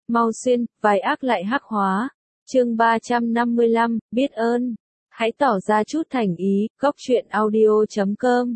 Mau xuyên, vài ác lại hắc hóa. Chương 355, biết ơn. Hãy tỏ ra chút thành ý, góc truyện audio.com.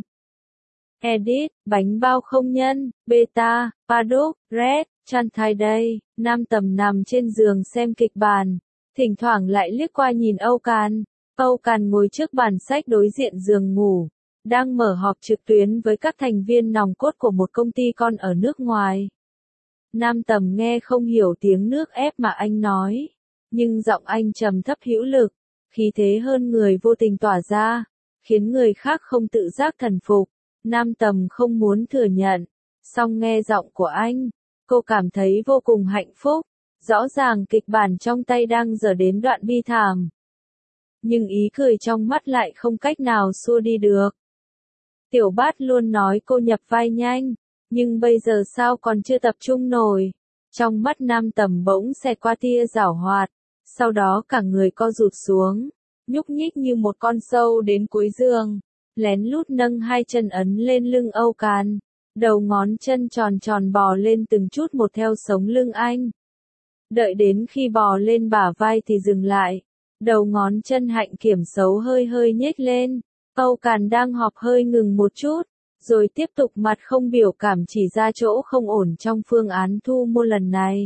Edit, bánh bao không nhân, beta, paddock, red, chăn thai đây. Nam Tầm nằm trên giường xem kịch bản. Thỉnh thoảng lại liếc qua nhìn Âu Càn. Âu Càn ngồi trước bàn sách đối diện giường ngủ. Đang mở họp trực tuyến với các thành viên nòng cốt của một công ty con ở nước ngoài. Nam Tầm nghe không hiểu tiếng nước ép mà anh nói. Nhưng giọng anh trầm thấp hữu lực, khí thế hơn người vô tình tỏa ra, khiến người khác không tự giác thần phục. Nam Tầm không muốn thừa nhận, song nghe giọng của anh, cô cảm thấy vô cùng hạnh phúc. Rõ ràng kịch bản trong tay đang dở đến đoạn bi thảm. Nhưng ý cười trong mắt lại không cách nào xua đi được. Tiểu Bát luôn nói cô nhập vai nhanh, nhưng bây giờ sao còn chưa tập trung nổi. Trong mắt Nam Tầm bỗng xẹt qua tia giảo hoạt, sau đó cả người co rụt xuống, nhúc nhích như một con sâu đến cuối giường, lén lút nâng hai chân ấn lên lưng Âu Càn, đầu ngón chân tròn tròn bò lên từng chút một theo sống lưng anh. Đợi đến khi bò lên bả vai thì dừng lại, đầu ngón chân hạnh kiểm xấu hơi hơi nhếch lên. Âu Càn đang họp hơi ngừng một chút, rồi tiếp tục mặt không biểu cảm chỉ ra chỗ không ổn trong phương án thu mua lần này.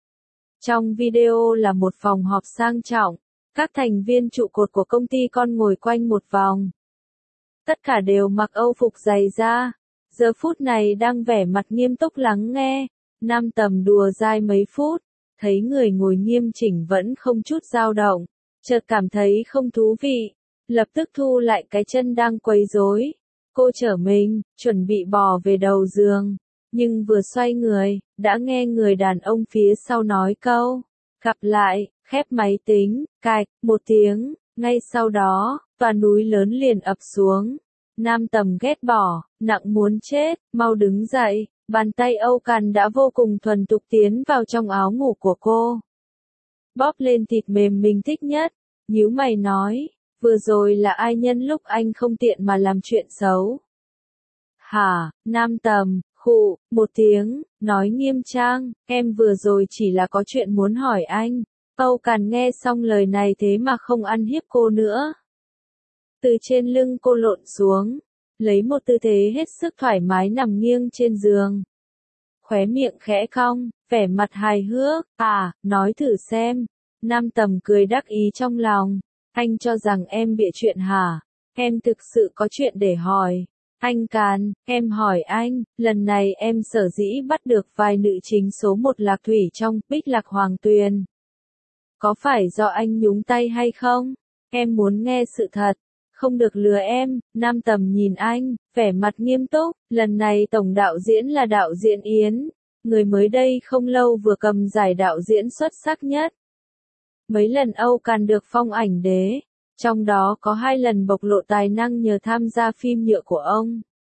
Trong video là một phòng họp sang trọng, các thành viên trụ cột của công ty con ngồi quanh một vòng. Tất cả đều mặc âu phục dày da, giờ phút này đang vẻ mặt nghiêm túc lắng nghe. Nam Tầm đùa dai mấy phút, thấy người ngồi nghiêm chỉnh vẫn không chút dao động, chợt cảm thấy không thú vị, lập tức thu lại cái chân đang quấy rối. Cô trở mình, chuẩn bị bò về đầu giường, nhưng vừa xoay người, đã nghe người đàn ông phía sau nói câu, gặp lại, khép máy tính, cạch, một tiếng, ngay sau đó, tòa núi lớn liền ập xuống. Nam Tầm ghét bỏ, nặng muốn chết, mau đứng dậy, bàn tay Âu Càn đã vô cùng thuần thục tiến vào trong áo ngủ của cô. Bóp lên thịt mềm mình thích nhất, nhíu mày nói. Vừa rồi là ai nhân lúc anh không tiện mà làm chuyện xấu? Hả, Nam Tầm, khụ, một tiếng, nói nghiêm trang, em vừa rồi chỉ là có chuyện muốn hỏi anh. Âu Càn nghe xong lời này thế mà không ăn hiếp cô nữa. Từ trên lưng cô lộn xuống, lấy một tư thế hết sức thoải mái nằm nghiêng trên giường. Khóe miệng khẽ cong, vẻ mặt hài hước, nói thử xem. Nam Tầm cười đắc ý trong lòng. Anh cho rằng em bịa chuyện hả? Em thực sự có chuyện để hỏi. Anh Càn, em hỏi anh, lần này em sở dĩ bắt được vai nữ chính số 1 Lạc Thủy trong Bích Lạc Hoàng Tuyền. Có phải do anh nhúng tay hay không? Em muốn nghe sự thật. Không được lừa em. Nam Tầm nhìn anh, vẻ mặt nghiêm túc. Lần này tổng đạo diễn là đạo diễn Yến, người mới đây không lâu vừa cầm giải đạo diễn xuất sắc nhất. Mấy lần Âu Càn được phong ảnh đế, trong đó có 2 lần bộc lộ tài năng nhờ tham gia phim nhựa của ông.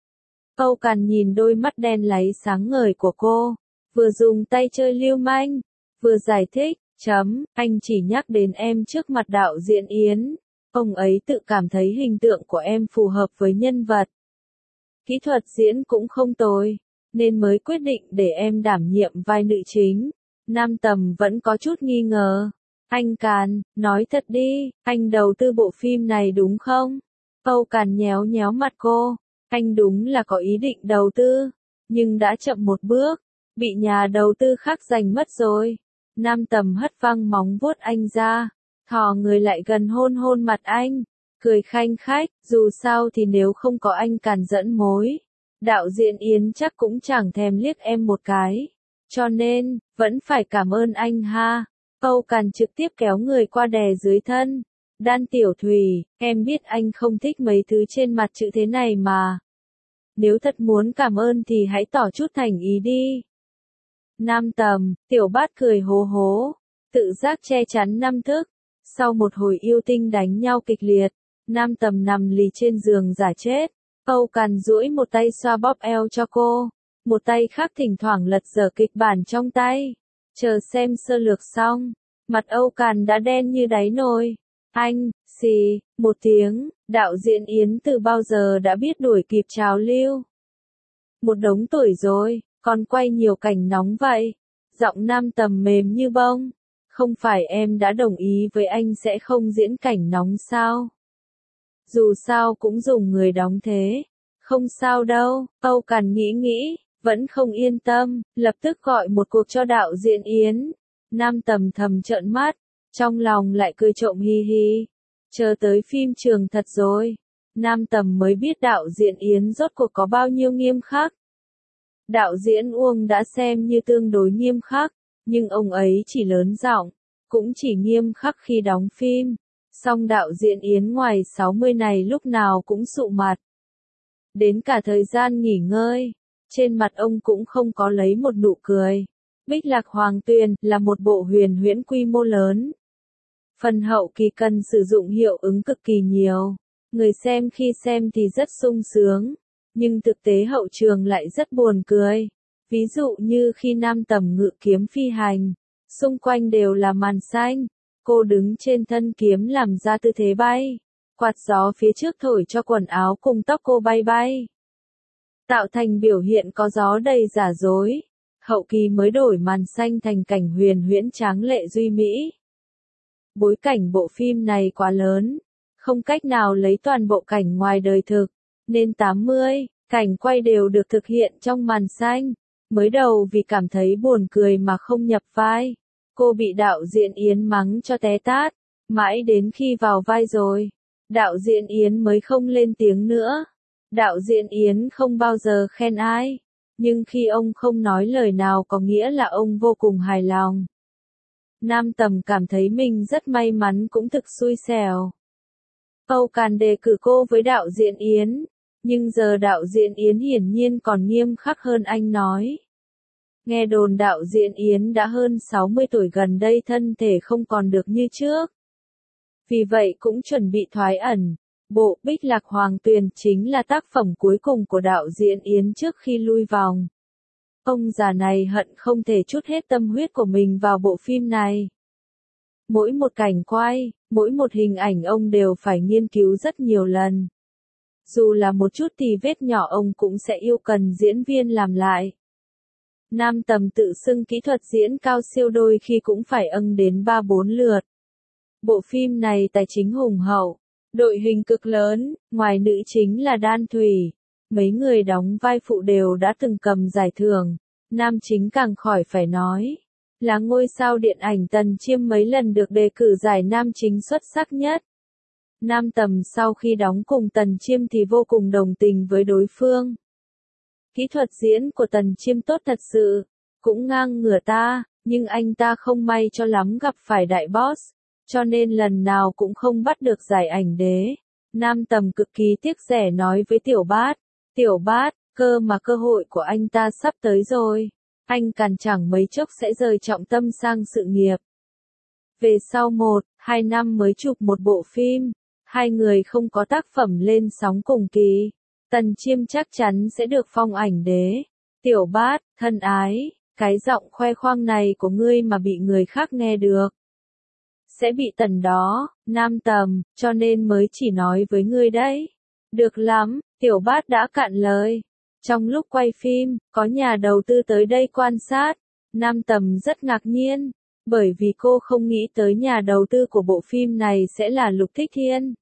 Âu Càn nhìn đôi mắt đen láy sáng ngời của cô, vừa dùng tay chơi lưu manh, vừa giải thích, anh chỉ nhắc đến em trước mặt đạo diễn Yến, ông ấy tự cảm thấy hình tượng của em phù hợp với nhân vật. Kỹ thuật diễn cũng không tồi, nên mới quyết định để em đảm nhiệm vai nữ chính. Nam Tầm vẫn có chút nghi ngờ. Anh Càn, nói thật đi, anh đầu tư bộ phim này đúng không? Âu Càn nhéo nhéo mặt cô, anh đúng là có ý định đầu tư, nhưng đã chậm một bước, bị nhà đầu tư khác giành mất rồi. Nam Tầm hất văng móng vuốt anh ra, thò người lại gần hôn hôn mặt anh, cười khanh khách, dù sao thì nếu không có anh Càn dẫn mối, đạo diễn Yến chắc cũng chẳng thèm liếc em một cái, cho nên, vẫn phải cảm ơn anh ha. Âu Càn trực tiếp kéo người qua đè dưới thân. Đan Tiểu Thùy, em biết anh không thích mấy thứ trên mặt chữ thế này mà. Nếu thật muốn cảm ơn thì hãy tỏ chút thành ý đi. Nam Tầm, Tiểu Bát cười hố hố, tự giác che chắn năm thức. Sau một hồi yêu tinh đánh nhau kịch liệt, Nam Tầm nằm lì trên giường giả chết. Âu Càn duỗi một tay xoa bóp eo cho cô, một tay khác thỉnh thoảng lật dở kịch bản trong tay. Chờ xem sơ lược xong, mặt Âu Càn đã đen như đáy nồi. Anh, xì, một tiếng, đạo diễn Yến từ bao giờ đã biết đuổi kịp trào lưu. Một đống tuổi rồi, còn quay nhiều cảnh nóng vậy. Giọng Nam Tầm mềm như bông. Không phải em đã đồng ý với anh sẽ không diễn cảnh nóng sao? Dù sao cũng dùng người đóng thế. Không sao đâu, Âu Càn nghĩ nghĩ, vẫn không yên tâm, lập tức gọi một cuộc cho đạo diễn Yến. Nam Tầm thầm trợn mắt, trong lòng lại cười trộm hi hi. Chờ tới phim trường thật rồi, Nam Tầm mới biết đạo diễn Yến rốt cuộc có bao nhiêu nghiêm khắc. Đạo diễn Uông đã xem như tương đối nghiêm khắc, nhưng ông ấy chỉ lớn giọng, cũng chỉ nghiêm khắc khi đóng phim. Song đạo diễn Yến ngoài 60 này lúc nào cũng sụ mặt. Đến cả thời gian nghỉ ngơi, trên mặt ông cũng không có lấy một nụ cười. Bích Lạc Hoàng Tuyền là một bộ huyền huyễn quy mô lớn. Phần hậu kỳ cần sử dụng hiệu ứng cực kỳ nhiều. Người xem khi xem thì rất sung sướng, nhưng thực tế hậu trường lại rất buồn cười. Ví dụ như khi Nam Tầm ngự kiếm phi hành, xung quanh đều là màn xanh, cô đứng trên thân kiếm làm ra tư thế bay. Quạt gió phía trước thổi cho quần áo cùng tóc cô bay bay. Tạo thành biểu hiện có gió đầy giả dối. Hậu kỳ mới đổi màn xanh thành cảnh huyền huyễn tráng lệ duy mỹ. Bối cảnh bộ phim này quá lớn, không cách nào lấy toàn bộ cảnh ngoài đời thực, nên 80 cảnh quay đều được thực hiện trong màn xanh. Mới đầu vì cảm thấy buồn cười mà không nhập vai, cô bị đạo diễn Yến mắng cho té tát, mãi đến khi vào vai rồi, đạo diễn Yến mới không lên tiếng nữa. Đạo diễn Yến không bao giờ khen ai, nhưng khi ông không nói lời nào có nghĩa là ông vô cùng hài lòng. Nam Tầm cảm thấy mình rất may mắn cũng thực xui xẻo. Âu Càn đề cử cô với đạo diễn Yến, nhưng giờ đạo diễn Yến hiển nhiên còn nghiêm khắc hơn anh nói. Nghe đồn đạo diễn Yến đã hơn 60 tuổi, gần đây thân thể không còn được như trước. Vì vậy cũng chuẩn bị thoái ẩn. Bộ Bích Lạc Hoàng Tuyền chính là tác phẩm cuối cùng của đạo diễn Yến trước khi lui vòng. Ông già này hận không thể trút hết tâm huyết của mình vào bộ phim này. Mỗi một cảnh quay, mỗi một hình ảnh ông đều phải nghiên cứu rất nhiều lần. Dù là một chút tì vết nhỏ ông cũng sẽ yêu cần diễn viên làm lại. Nam Tầm tự xưng kỹ thuật diễn cao siêu, đôi khi cũng phải đến 3-4 lượt. Bộ phim này tài chính hùng hậu, đội hình cực lớn, ngoài nữ chính là Đan Thủy, mấy người đóng vai phụ đều đã từng cầm giải thưởng, nam chính càng khỏi phải nói. Là ngôi sao điện ảnh Tần Chiêm mấy lần được đề cử giải nam chính xuất sắc nhất. Nam Tầm sau khi đóng cùng Tần Chiêm thì vô cùng đồng tình với đối phương. Kỹ thuật diễn của Tần Chiêm tốt thật sự, cũng ngang ngửa ta, nhưng anh ta không may cho lắm gặp phải đại boss, cho nên lần nào cũng không bắt được giải ảnh đế. Nam Tầm cực kỳ tiếc rẻ nói với Tiểu Bát, cơ mà cơ hội của anh ta sắp tới rồi. Anh Càn chẳng mấy chốc sẽ rời trọng tâm sang sự nghiệp. Về sau 1-2 năm mới chụp một bộ phim, hai người không có tác phẩm lên sóng cùng kỳ. Tần Chiêm chắc chắn sẽ được phong ảnh đế. Tiểu Bát, thân ái, cái giọng khoe khoang này của ngươi mà bị người khác nghe được, sẽ bị tần đó, Nam Tầm, cho nên mới chỉ nói với ngươi đấy. Được lắm, Tiểu Bát đã cạn lời. Trong lúc quay phim, có nhà đầu tư tới đây quan sát. Nam Tầm rất ngạc nhiên, bởi vì cô không nghĩ tới nhà đầu tư của bộ phim này sẽ là Lục Thích Thiên.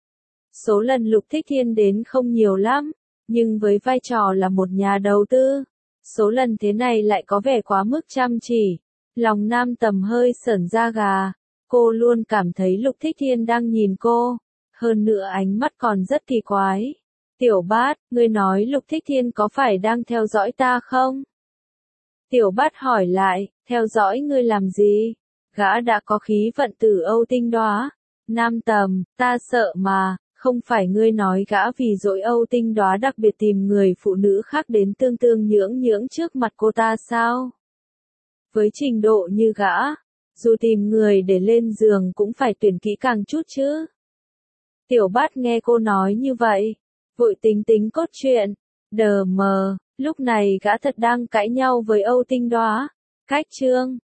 Số lần Lục Thích Thiên đến không nhiều lắm, nhưng với vai trò là một nhà đầu tư, số lần thế này lại có vẻ quá mức chăm chỉ. Lòng Nam Tầm hơi sởn da gà, cô luôn cảm thấy Lục Thích Thiên đang nhìn cô, hơn nữa ánh mắt còn rất kỳ quái. Tiểu Bát, ngươi nói Lục Thích Thiên có phải đang theo dõi ta không? Tiểu Bát hỏi lại, theo dõi ngươi làm gì? Gã đã có khí vận từ Âu Tinh Đóa. Nam Tầm, ta sợ mà, không phải ngươi nói gã vì dỗi Âu Tinh Đóa đặc biệt tìm người phụ nữ khác đến tương tương nhưỡng nhưỡng trước mặt cô ta sao? Với trình độ như gã, dù tìm người để lên giường cũng phải tuyển kỹ càng chút chứ. Tiểu Bát nghe cô nói như vậy, vội tính cốt truyện. Đờ mờ, lúc này gã thật đang cãi nhau với Âu Tinh Đóa. Cách chương